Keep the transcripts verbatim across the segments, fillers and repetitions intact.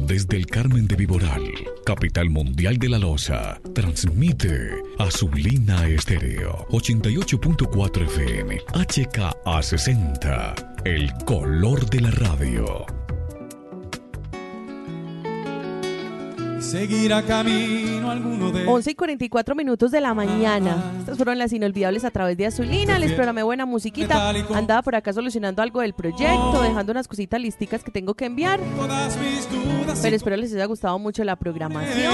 Desde el Carmen de Viboral, capital mundial de la loza, transmite Azulina Estéreo ochenta y ocho punto cuatro F M, H K A sesenta, el color de la radio. Seguirá camino alguno de... once y cuarenta y cuatro minutos de la mañana. Estas fueron las inolvidables a través de Azulina. Les programé buena musiquita. Andaba por acá solucionando algo del proyecto, dejando unas cositas listicas que tengo que enviar. Pero espero les haya gustado mucho la programación.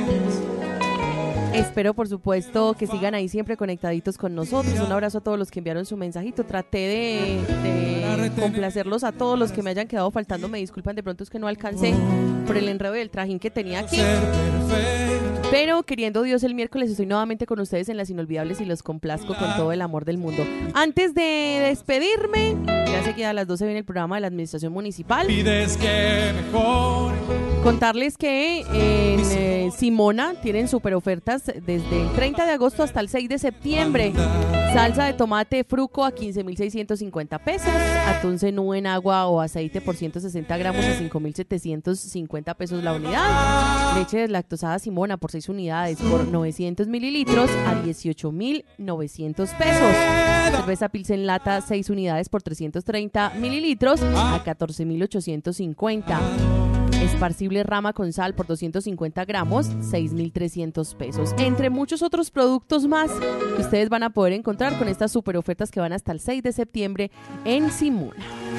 Espero, por supuesto, que sigan ahí siempre conectaditos con nosotros. Un abrazo a todos los que enviaron su mensajito. Traté de, de complacerlos a todos los que me hayan quedado faltando. Me disculpan, de pronto es que no alcancé por el enredo del trajín que tenía aquí. Pero, queriendo Dios, el miércoles estoy nuevamente con ustedes en Las Inolvidables y los complazco con todo el amor del mundo. Antes de despedirme, ya sé que a las doce viene el programa de la Administración Municipal. Pides que mejore. Contarles que en eh, Simona tienen super ofertas desde el treinta de agosto hasta el seis de septiembre. Salsa de tomate Fruco a quince mil seiscientos cincuenta pesos. Atún cenú en agua o aceite por ciento sesenta gramos a cinco mil setecientos cincuenta pesos la unidad. Leche deslactosada Simona por seis unidades por novecientos mililitros a dieciocho mil novecientos pesos. Cerveza Pilsen lata seis unidades por trescientos treinta mililitros a catorce mil ochocientos cincuenta. Esparcible rama con sal por doscientos cincuenta gramos, seis mil trescientos pesos. Entre muchos otros productos más que ustedes van a poder encontrar con estas super ofertas que van hasta el seis de septiembre en Simona.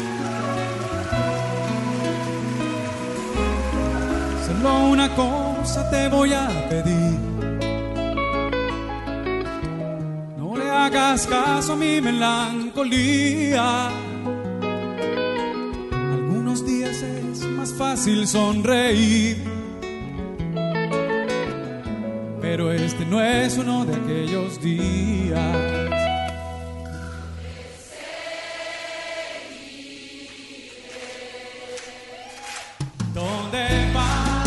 Solo una cosa te voy a pedir. No le hagas caso a mi melancolía. Algunos días es más fácil sonreír, pero este no es uno de aquellos días. ¿Dónde vas?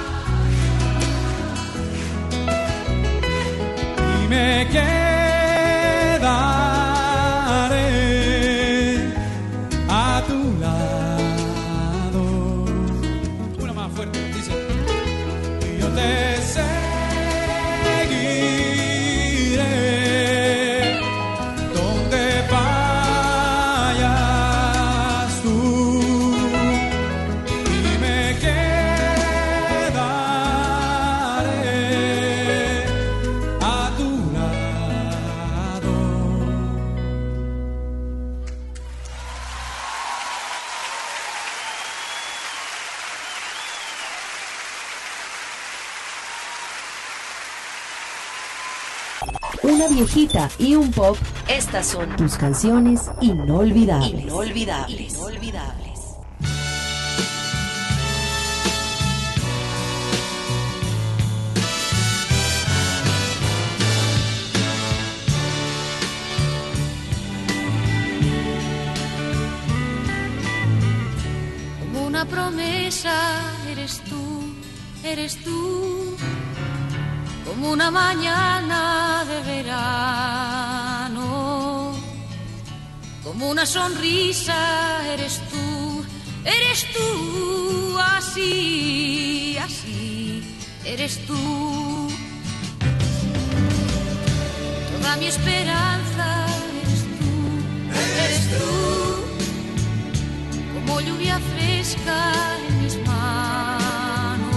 Y me quedaré a tu lado. Una más fuerte, dice. Y yo te seguiré donde vayas tú. Y me quedaré a tu lado. Una viejita y un pop. Estas son tus canciones inolvidables. Inolvidables. Inolvidables. Como una promesa eres tú, eres tú. Como una mañana de verano, como una sonrisa eres tú, eres tú, así, así, eres tú. Toda mi esperanza eres tú, eres tú, como lluvia fresca en mis manos,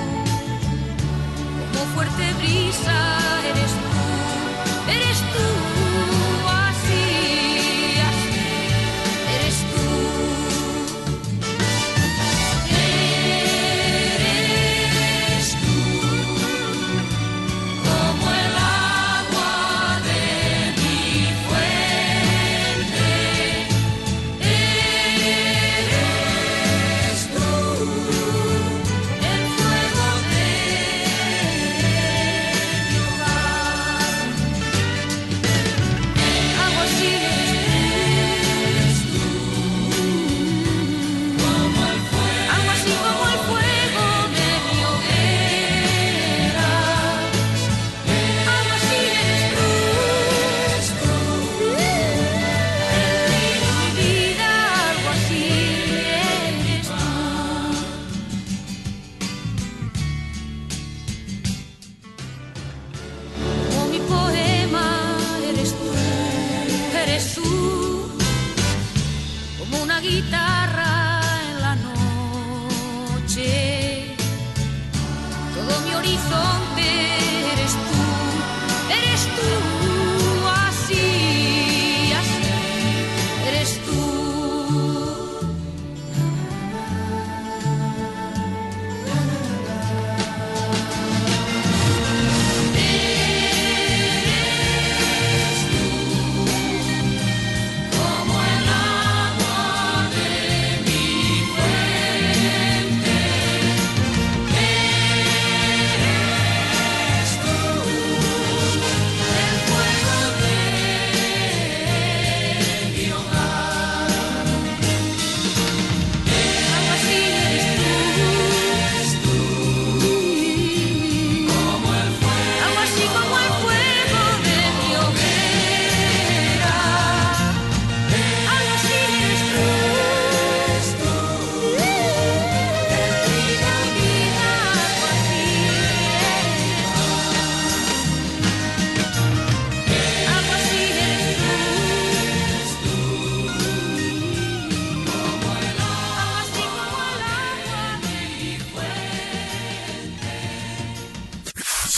como fuerte brisa eres tú, eres tú, así, así, eres tú. Eres tú, como el agua de mi fuente. Eres tú, el fuego de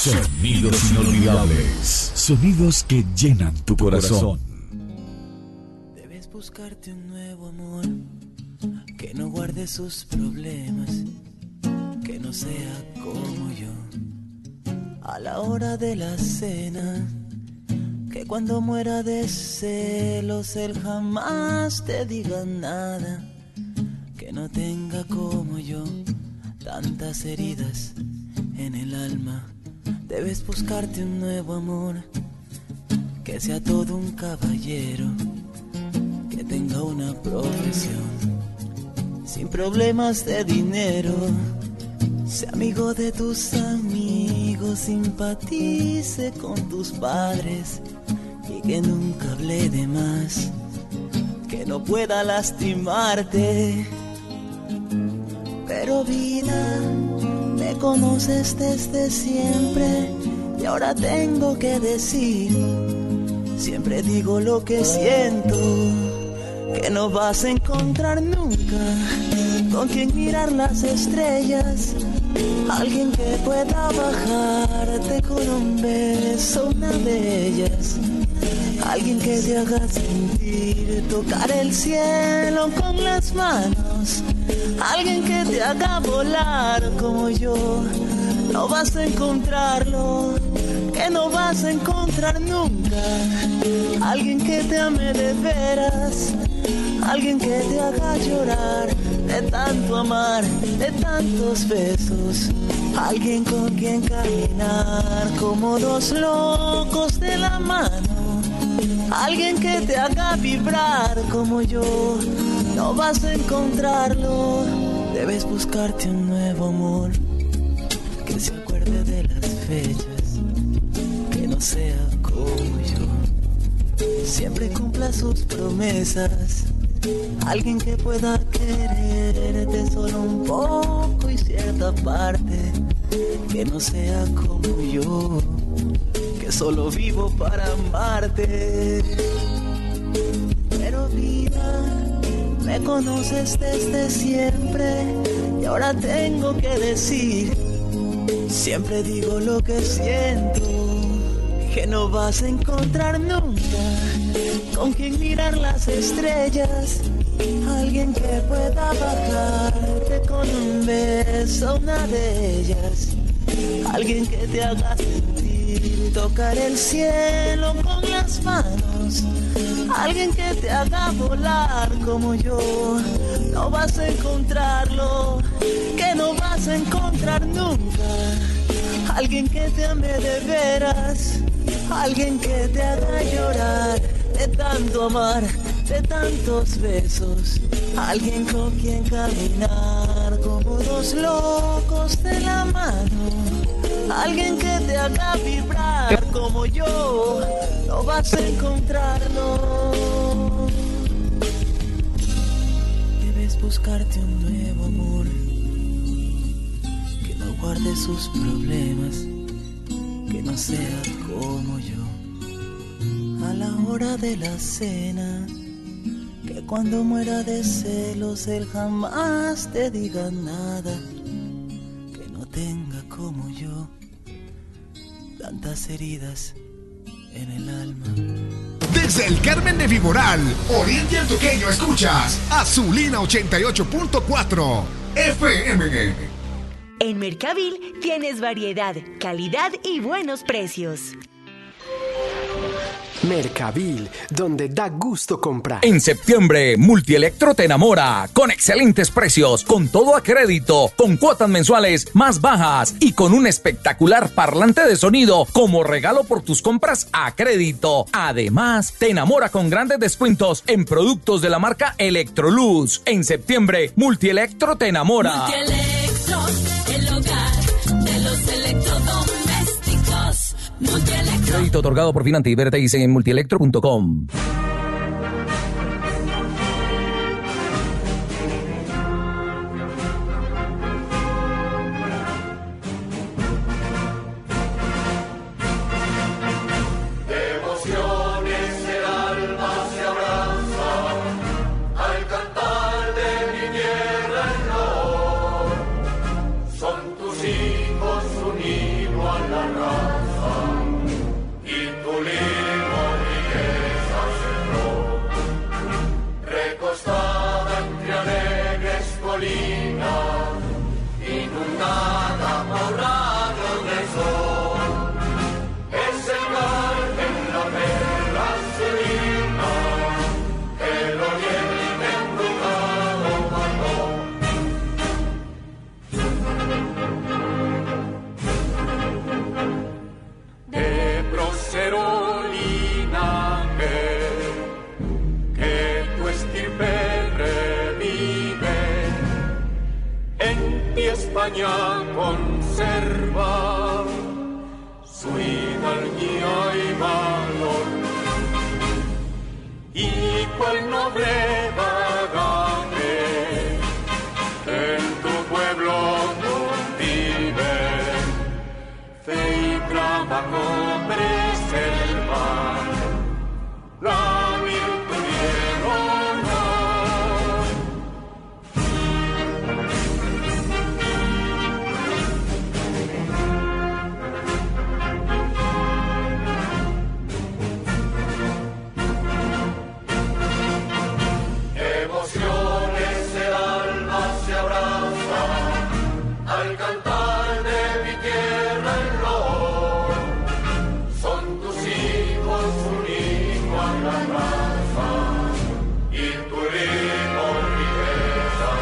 Sonidos inolvidables. Sonidos que llenan tu corazón. Debes buscarte un nuevo amor que no guarde sus problemas, que no sea como yo. A la hora de la cena, que cuando muera de celos él jamás te diga nada, que no tenga como yo tantas heridas en el alma. Debes buscarte un nuevo amor que sea todo un caballero, que tenga una profesión sin problemas de dinero, sea amigo de tus amigos, simpatice con tus padres y que nunca hable de más, que no pueda lastimarte. Pero vida, me conoces desde siempre y ahora tengo que decir, siempre digo lo que siento, que no vas a encontrar nunca con quien mirar las estrellas, alguien que pueda bajarte con un beso, una de ellas, alguien que te haga sentir, tocar el cielo con las manos, alguien que te haga volar como yo. No vas a encontrarlo, que no vas a encontrar nunca, alguien que te ame de veras, alguien que te haga llorar de tanto amar, de tantos besos, alguien con quien caminar como dos locos de la mano, alguien que te haga vibrar como yo. No vas a encontrarlo, debes buscarte un nuevo amor que se acuerde de las fechas, que no sea como yo, siempre cumpla sus promesas, alguien que pueda quererte solo un poco y cierta parte, que no sea como yo, que solo vivo para amarte. Pero vida, me conoces desde siempre y ahora tengo que decir, siempre digo lo que siento, que no vas a encontrar nunca con quien mirar las estrellas, alguien que pueda bajarte con un beso, una de ellas, alguien que te haga sentir, tocar el cielo con las manos, alguien que te haga volar como yo. No vas a encontrarlo, que no vas a encontrar nunca, alguien que te ame de veras, alguien que te haga llorar de tanto amar, de tantos besos, alguien con quien caminar como dos locos de la mano, alguien que te haga vibrar como yo. No vas a encontrarlo, debes buscarte un nuevo amor que no guarde sus problemas, que no sea como yo. A la hora de la cena, que cuando muera de celos él jamás te diga nada, que no tenga como yo tantas heridas en el alma. Desde el Carmen de Viboral, Oriente Antioqueño, escuchas Azulina ochenta y ocho punto cuatro F M. En Mercavil tienes variedad, calidad y buenos precios. Mercavil, donde da gusto comprar. En septiembre, Multielectro te enamora con excelentes precios, con todo a crédito, con cuotas mensuales más bajas y con un espectacular parlante de sonido como regalo por tus compras a crédito. Además, te enamora con grandes descuentos en productos de la marca Electrolux. En septiembre, Multielectro te enamora. Multielectro, el hogar de los electrodomésticos. Multielectro. Crédito otorgado por Finanti. Verte en multielectro punto com. Son tus hijos unidos a la raza. y España conserva su hidalguía y valor. Y cual noble bagaje en tu pueblo cultive, fe y trabajo preserva la virtud y el honor. Emociones el alma se abraza al cantar de mi tierra el loor. Son tus hijos un hijo a la raza y tu hijo riqueza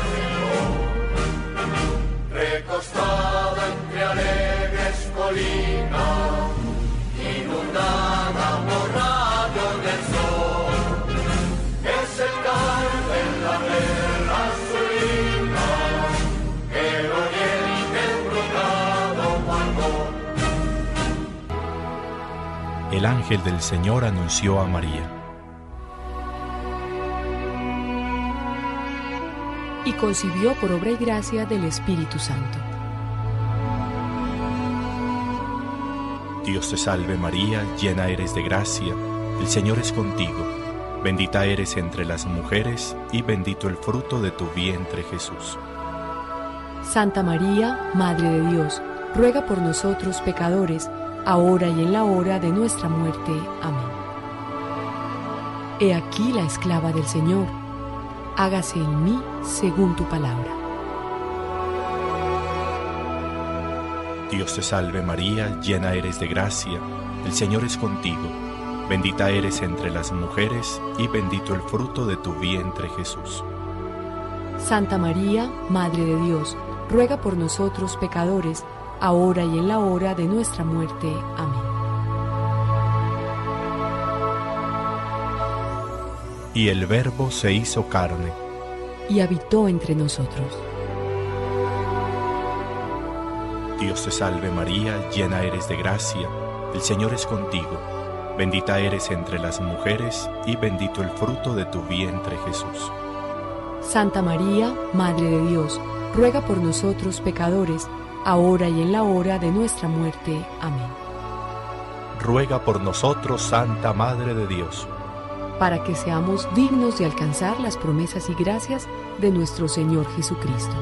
Señor. Recostada entre alegres colinas, inundada por rayos del sol, es el Carmen la perla azulina, el oriente embrujado guardó. El ángel del Señor anunció a María. Y concibió por obra y gracia del Espíritu Santo. Dios te salve María, llena eres de gracia, el Señor es contigo. Bendita eres entre las mujeres y bendito el fruto de tu vientre Jesús. Santa María, Madre de Dios, ruega por nosotros pecadores, ahora y en la hora de nuestra muerte. Amén. He aquí la esclava del Señor, hágase en mí según tu palabra. Dios te salve María, llena eres de gracia, el Señor es contigo. Bendita eres entre las mujeres y bendito el fruto de tu vientre Jesús. Santa María, Madre de Dios, ruega por nosotros pecadores, ahora y en la hora de nuestra muerte. Amén. Y el Verbo se hizo carne y habitó entre nosotros. Dios te salve María, llena eres de gracia, el Señor es contigo. Bendita eres entre las mujeres y bendito el fruto de tu vientre Jesús. Santa María, Madre de Dios, ruega por nosotros pecadores, ahora y en la hora de nuestra muerte. Amén. Ruega por nosotros, Santa Madre de Dios, para que seamos dignos de alcanzar las promesas y gracias de nuestro Señor Jesucristo.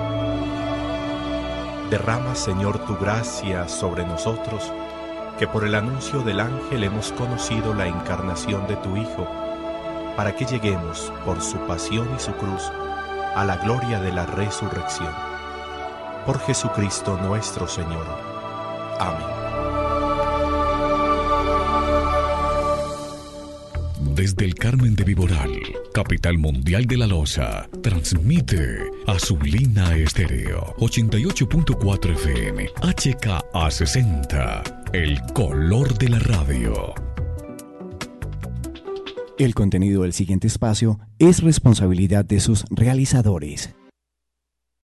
Derrama, Señor, tu gracia sobre nosotros, que por el anuncio del ángel hemos conocido la encarnación de tu Hijo, para que lleguemos, por su pasión y su cruz, a la gloria de la resurrección. Por Jesucristo nuestro Señor. Amén. Desde el Carmen de Viboral, capital mundial de la loza, transmite Azulina Estéreo, ochenta y ocho punto cuatro F M, H K A sesenta, el color de la radio. El contenido del siguiente espacio es responsabilidad de sus realizadores.